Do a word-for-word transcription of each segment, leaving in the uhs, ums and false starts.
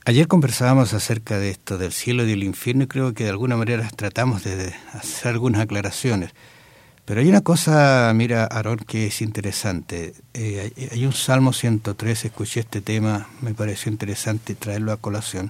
Ayer conversábamos acerca de esto, del cielo y del infierno, y creo que de alguna manera tratamos de hacer algunas aclaraciones. Pero hay una cosa, mira, Aarón, que es interesante. Eh, hay, hay un Salmo ciento tres, escuché este tema, me pareció interesante traerlo a colación.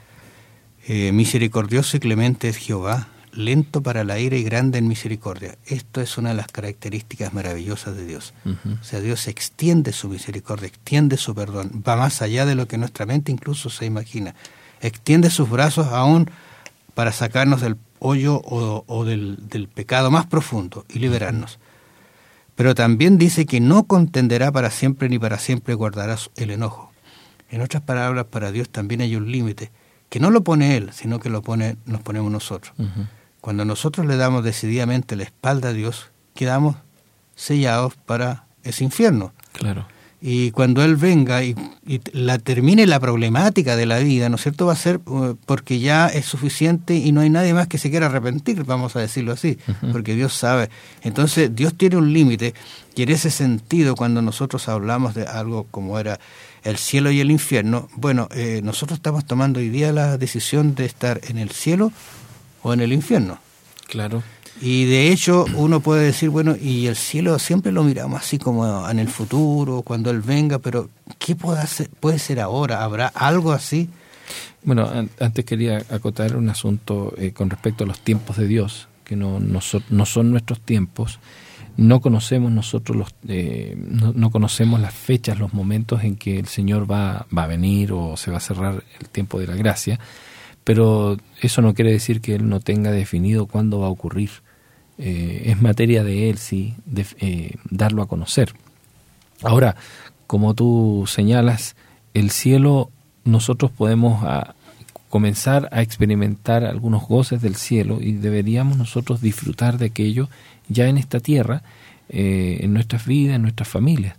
Eh, misericordioso y clemente es Jehová, lento para la ira y grande en misericordia. Esto es una de las características maravillosas de Dios. Uh-huh. O sea, Dios extiende su misericordia, extiende su perdón, va más allá de lo que nuestra mente incluso se imagina. Extiende sus brazos aún para sacarnos del hoyo o, o del, del pecado más profundo y liberarnos. Pero también dice que no contenderá para siempre ni para siempre guardará el enojo. En otras palabras, para Dios también hay un límite, que no lo pone Él, sino que lo pone, nos ponemos nosotros. Uh-huh. Cuando nosotros le damos decididamente la espalda a Dios, quedamos sellados para ese infierno. Claro. Y cuando Él venga y, y la termine la problemática de la vida, ¿no es cierto?, va a ser uh, porque ya es suficiente y no hay nadie más que se quiera arrepentir, vamos a decirlo así, uh-huh. porque Dios sabe. Entonces, Dios tiene un límite, y en ese sentido, cuando nosotros hablamos de algo como era el cielo y el infierno, bueno, eh, nosotros estamos tomando hoy día la decisión de estar en el cielo o en el infierno. Claro. Y de hecho uno puede decir, bueno, y el cielo siempre lo miramos así como en el futuro, cuando Él venga, pero ¿qué puede, hacer, puede ser ahora? ¿Habrá algo así? Bueno, an- antes quería acotar un asunto eh, con respecto a los tiempos de Dios, que no, no, so, no son nuestros tiempos. No conocemos nosotros los, eh, no, no conocemos las fechas, los momentos en que el Señor va, va a venir o se va a cerrar el tiempo de la gracia, pero eso no quiere decir que Él no tenga definido cuándo va a ocurrir. Eh, es materia de Él, sí, de, eh, darlo a conocer. Ahora, como tú señalas, el cielo, nosotros podemos a, comenzar a experimentar algunos goces del cielo y deberíamos nosotros disfrutar de aquello ya en esta tierra, eh, en nuestras vidas, en nuestras familias.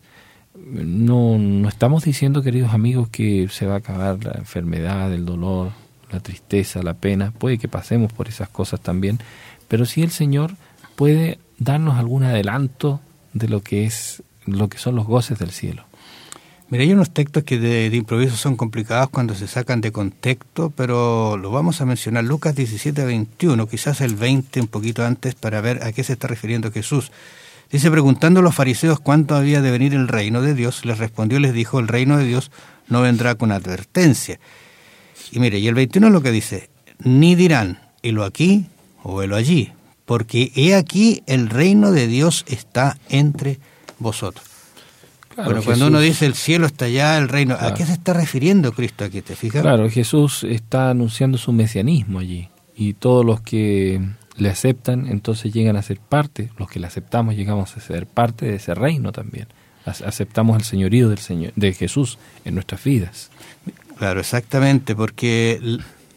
No, no estamos diciendo, queridos amigos, que se va a acabar la enfermedad, el dolor, la tristeza, la pena. Puede que pasemos por esas cosas también, pero sí el Señor puede darnos algún adelanto de lo que es, lo que son los goces del cielo. Mira, hay unos textos que de, de improviso son complicados cuando se sacan de contexto, pero lo vamos a mencionar. Lucas diecisiete, veintiuno, quizás el veinte, un poquito antes, para ver a qué se está refiriendo Jesús. Dice, preguntando a los fariseos cuánto había de venir el reino de Dios, les respondió y les dijo, el reino de Dios no vendrá con advertencia. Y mire, y el veintiuno es lo que dice, ni dirán, helo aquí o helo allí, porque he aquí el reino de Dios está entre vosotros. Claro, bueno, Jesús, cuando uno dice el cielo está allá, el reino, claro. ¿A qué se está refiriendo Cristo aquí? ¿Te fijas? Claro, Jesús está anunciando su mesianismo allí, y todos los que le aceptan, entonces llegan a ser parte, los que le aceptamos llegamos a ser parte de ese reino también. Aceptamos el señorío del Señor, de Jesús en nuestras vidas. Claro, exactamente, porque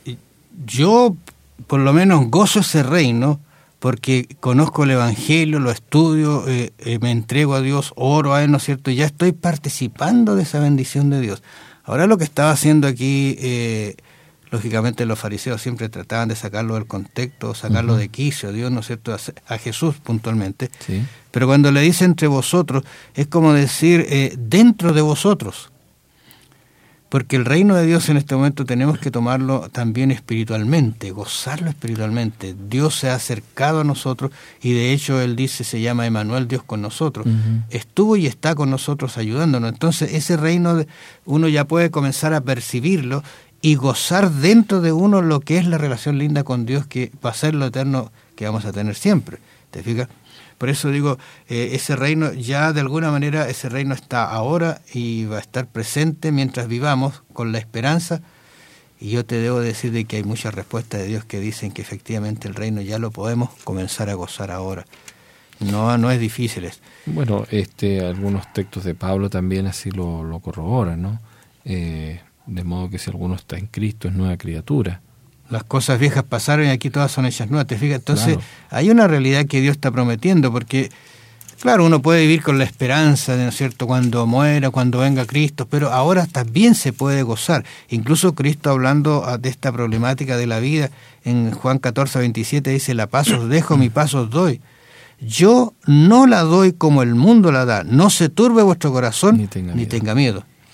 yo por lo menos gozo ese reino, porque conozco el Evangelio, lo estudio, eh, eh, me entrego a Dios, oro a Él, ¿no es cierto? Y ya estoy participando de esa bendición de Dios. Ahora lo que estaba haciendo aquí, eh, lógicamente los fariseos siempre trataban de sacarlo del contexto, sacarlo uh-huh. de quicio, Dios, ¿no es cierto?, a, a Jesús puntualmente. Sí. Pero cuando le dice entre vosotros, es como decir eh, dentro de vosotros. Porque el reino de Dios en este momento tenemos que tomarlo también espiritualmente, gozarlo espiritualmente. Dios se ha acercado a nosotros y de hecho Él dice, se llama Emmanuel, Dios con nosotros. Uh-huh. Estuvo y está con nosotros ayudándonos. Entonces ese reino uno ya puede comenzar a percibirlo y gozar dentro de uno lo que es la relación linda con Dios, que va a ser lo eterno que vamos a tener siempre. ¿Te fijas? Por eso digo, eh, ese reino ya de alguna manera, ese reino está ahora y va a estar presente mientras vivamos con la esperanza. Y yo te debo decir de que hay muchas respuestas de Dios que dicen que efectivamente el reino ya lo podemos comenzar a gozar ahora. No, no es difícil esto. Bueno, este, algunos textos de Pablo también así lo, lo corroboran, ¿no? Eh, de modo que si alguno está en Cristo es nueva criatura. Las cosas viejas pasaron y aquí todas son hechas nuevas, ¿te fijas? Entonces, claro. Hay una realidad que Dios está prometiendo, porque, claro, uno puede vivir con la esperanza, ¿no es cierto?, cuando muera, cuando venga Cristo, pero ahora también se puede gozar. Incluso Cristo, hablando de esta problemática de la vida, en Juan catorce, veintisiete, dice, la paz os dejo, mi paz os doy. Yo no la doy como el mundo la da. No se turbe vuestro corazón, ni tenga, ni tenga miedo.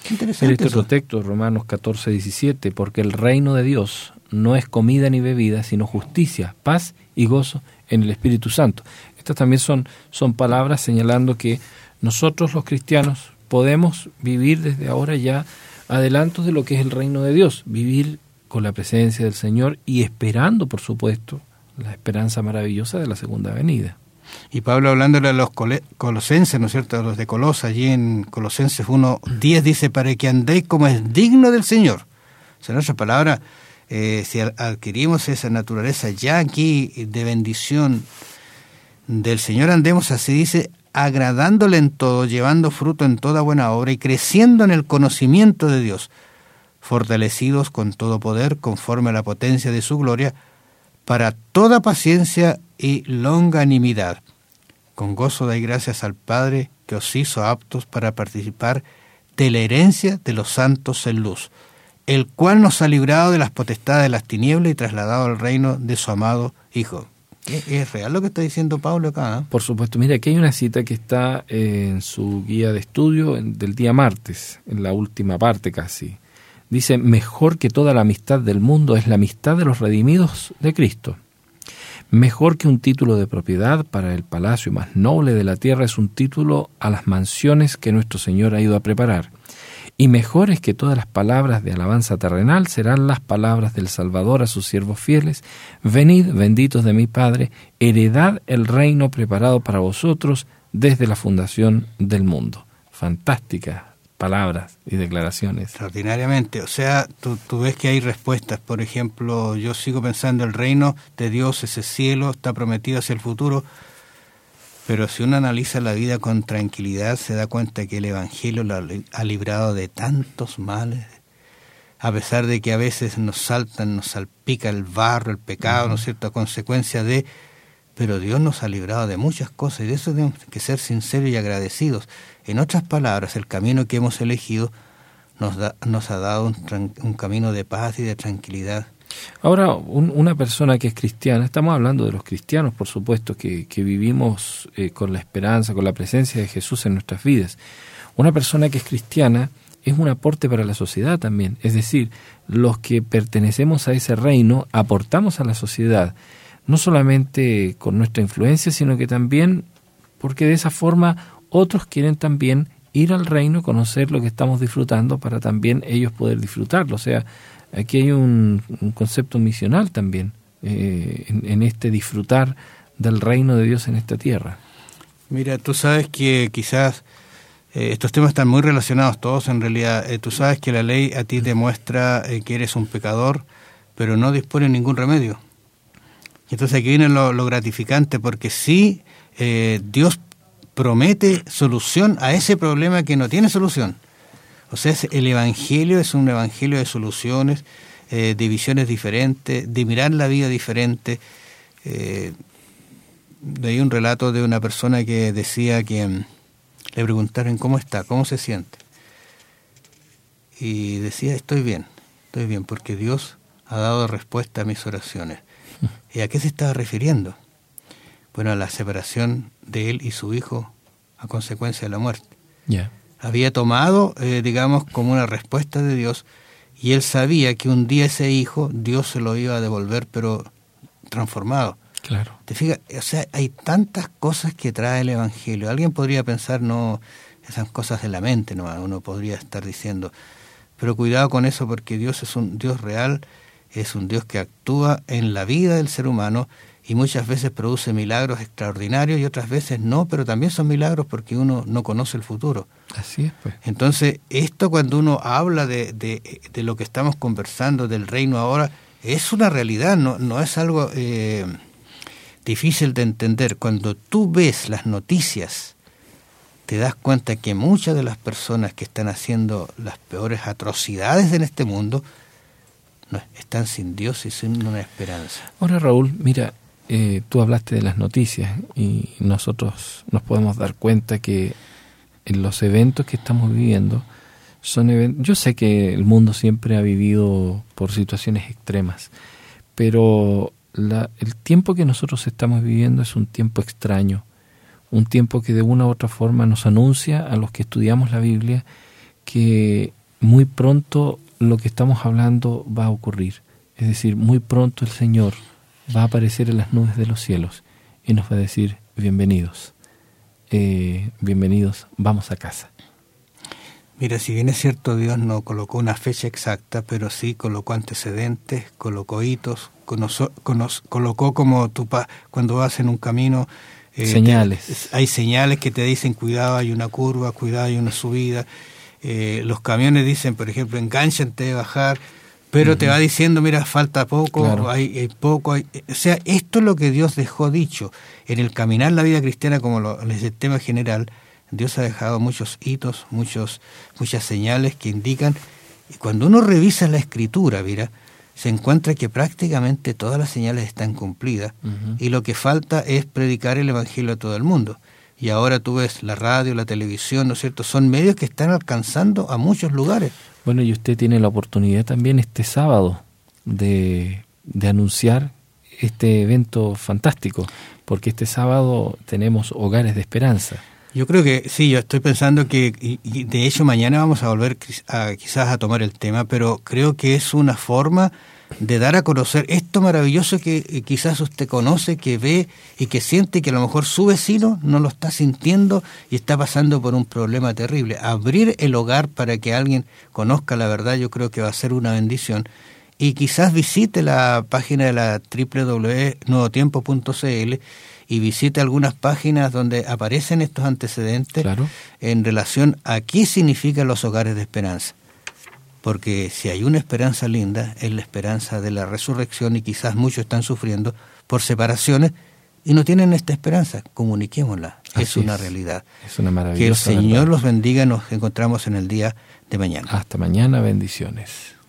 Qué interesante. Este otro texto, Romanos catorce, diecisiete, porque el reino de Dios no es comida ni bebida, sino justicia, paz y gozo en el Espíritu Santo. Estas también son, son palabras señalando que nosotros los cristianos podemos vivir desde ahora ya adelantos de lo que es el reino de Dios, vivir con la presencia del Señor y esperando, por supuesto, la esperanza maravillosa de la segunda venida. Y Pablo, hablándole a los colosenses, ¿no es cierto?, a los de Colosa, allí en Colosenses uno diez dice, para que andéis como es digno del Señor. O sea, en otras palabras, eh, si adquirimos esa naturaleza ya aquí de bendición del Señor, andemos, así dice, agradándole en todo, llevando fruto en toda buena obra y creciendo en el conocimiento de Dios, fortalecidos con todo poder conforme a la potencia de su gloria, para toda paciencia y longanimidad. Con gozo dai gracias al Padre que os hizo aptos para participar de la herencia de los santos en luz, el cual nos ha librado de las potestades de las tinieblas y trasladado al reino de su amado Hijo. ¿Es real lo que está diciendo Pablo acá? ¿eh? Por supuesto. Mira, aquí hay una cita que está en su guía de estudio del día martes, en la última parte casi. Dice, mejor que toda la amistad del mundo es la amistad de los redimidos de Cristo. Mejor que un título de propiedad para el palacio más noble de la tierra es un título a las mansiones que nuestro Señor ha ido a preparar. Y mejores que todas las palabras de alabanza terrenal serán las palabras del Salvador a sus siervos fieles. Venid, benditos de mi Padre, heredad el reino preparado para vosotros desde la fundación del mundo. Fantásticas palabras y declaraciones. Extraordinariamente. O sea, tú, tú ves que hay respuestas. Por ejemplo, yo sigo pensando el reino de Dios, ese cielo, está prometido hacia el futuro. Pero si uno analiza la vida con tranquilidad, se da cuenta que el Evangelio lo ha librado de tantos males, a pesar de que a veces nos saltan, nos salpica el barro, el pecado, uh-huh. ¿no es cierto?, a consecuencia de... Pero Dios nos ha librado de muchas cosas y de eso tenemos que ser sinceros y agradecidos. En otras palabras, el camino que hemos elegido nos, da, nos ha dado un, un camino de paz y de tranquilidad. Ahora, un, una persona que es cristiana, estamos hablando de los cristianos, por supuesto, que, que vivimos eh, con la esperanza, con la presencia de Jesús en nuestras vidas. Una persona que es cristiana es un aporte para la sociedad también. Es decir, los que pertenecemos a ese reino aportamos a la sociedad, no solamente con nuestra influencia, sino que también porque de esa forma otros quieren también ir al reino, conocer lo que estamos disfrutando para también ellos poder disfrutarlo. O sea, aquí hay un, un concepto misional también eh, en, en este disfrutar del reino de Dios en esta tierra. Mira, tú sabes que quizás eh, estos temas están muy relacionados todos en realidad. Eh, tú sabes que la ley a ti te muestra eh, que eres un pecador, pero no dispone de ningún remedio. Entonces aquí viene lo, lo gratificante, porque sí, eh, Dios promete solución a ese problema que no tiene solución. O sea, el Evangelio es un Evangelio de soluciones, eh, de visiones diferentes, de mirar la vida diferente. Eh, leí un relato de una persona que decía que um, le preguntaron cómo está, cómo se siente. Y decía, estoy bien, estoy bien, porque Dios ha dado respuesta a mis oraciones. ¿Y a qué se estaba refiriendo? Bueno, a la separación de él y su hijo a consecuencia de la muerte. Yeah. Había tomado, eh, digamos, como una respuesta de Dios, y él sabía que un día ese hijo Dios se lo iba a devolver, pero transformado. Claro. ¿Te fijas? O sea, hay tantas cosas que trae el Evangelio. Alguien podría pensar, no, esas cosas de la mente, no, uno podría estar diciendo, pero cuidado con eso, porque Dios es un Dios real, es un Dios que actúa en la vida del ser humano y muchas veces produce milagros extraordinarios y otras veces no, pero también son milagros porque uno no conoce el futuro. Así es, pues. Entonces, esto cuando uno habla de, de, de lo que estamos conversando, del reino ahora, es una realidad, no, no es algo eh, difícil de entender. Cuando tú ves las noticias, te das cuenta que muchas de las personas que están haciendo las peores atrocidades en este mundo no, están sin Dios y sin una esperanza. Ahora, Raúl, mira, eh, tú hablaste de las noticias y nosotros nos podemos dar cuenta que en los eventos que estamos viviendo son eventos. Yo sé que el mundo siempre ha vivido por situaciones extremas, pero la, el tiempo que nosotros estamos viviendo es un tiempo extraño, un tiempo que de una u otra forma nos anuncia a los que estudiamos la Biblia que muy pronto lo que estamos hablando va a ocurrir. Es decir, muy pronto el Señor va a aparecer en las nubes de los cielos y nos va a decir, bienvenidos, eh, bienvenidos, vamos a casa. Mira, si bien es cierto, Dios no colocó una fecha exacta, pero sí colocó antecedentes, colocó hitos, conozo, conoz, colocó como tú pa, cuando vas en un camino... Eh, señales. Te, hay señales que te dicen, cuidado, hay una curva, cuidado, hay una subida. Eh, los camiones dicen, por ejemplo, enganchante de bajar, pero uh-huh. te va diciendo, mira, falta poco, claro. hay, hay poco. Hay, o sea, esto es lo que Dios dejó dicho. En el caminar la vida cristiana, como lo, en el tema general, Dios ha dejado muchos hitos, muchos, muchas señales que indican. Y cuando uno revisa la Escritura, mira, se encuentra que prácticamente todas las señales están cumplidas uh-huh. y lo que falta es predicar el Evangelio a todo el mundo. Y ahora tú ves la radio, la televisión, ¿no es cierto? Son medios que están alcanzando a muchos lugares. Bueno, y usted tiene la oportunidad también este sábado de, de anunciar este evento fantástico, porque este sábado tenemos Hogares de Esperanza. Yo creo que sí, yo estoy pensando que, y, y de hecho mañana vamos a volver a, quizás a tomar el tema, pero creo que es una forma de dar a conocer esto maravilloso que quizás usted conoce, que ve y que siente que a lo mejor su vecino no lo está sintiendo y está pasando por un problema terrible. Abrir el hogar para que alguien conozca la verdad, yo creo que va a ser una bendición. Y quizás visite la página de la doble u doble u doble u punto nuevo tiempo punto c l y visite algunas páginas donde aparecen estos antecedentes claro. en relación a qué significan los hogares de esperanza. Porque si hay una esperanza linda, es la esperanza de la resurrección, y quizás muchos están sufriendo por separaciones y no tienen esta esperanza. Comuniquémosla, Así es una es. realidad. Es una maravillosa Que el Señor verdad. Los bendiga, nos encontramos en el día de mañana. Hasta mañana, bendiciones.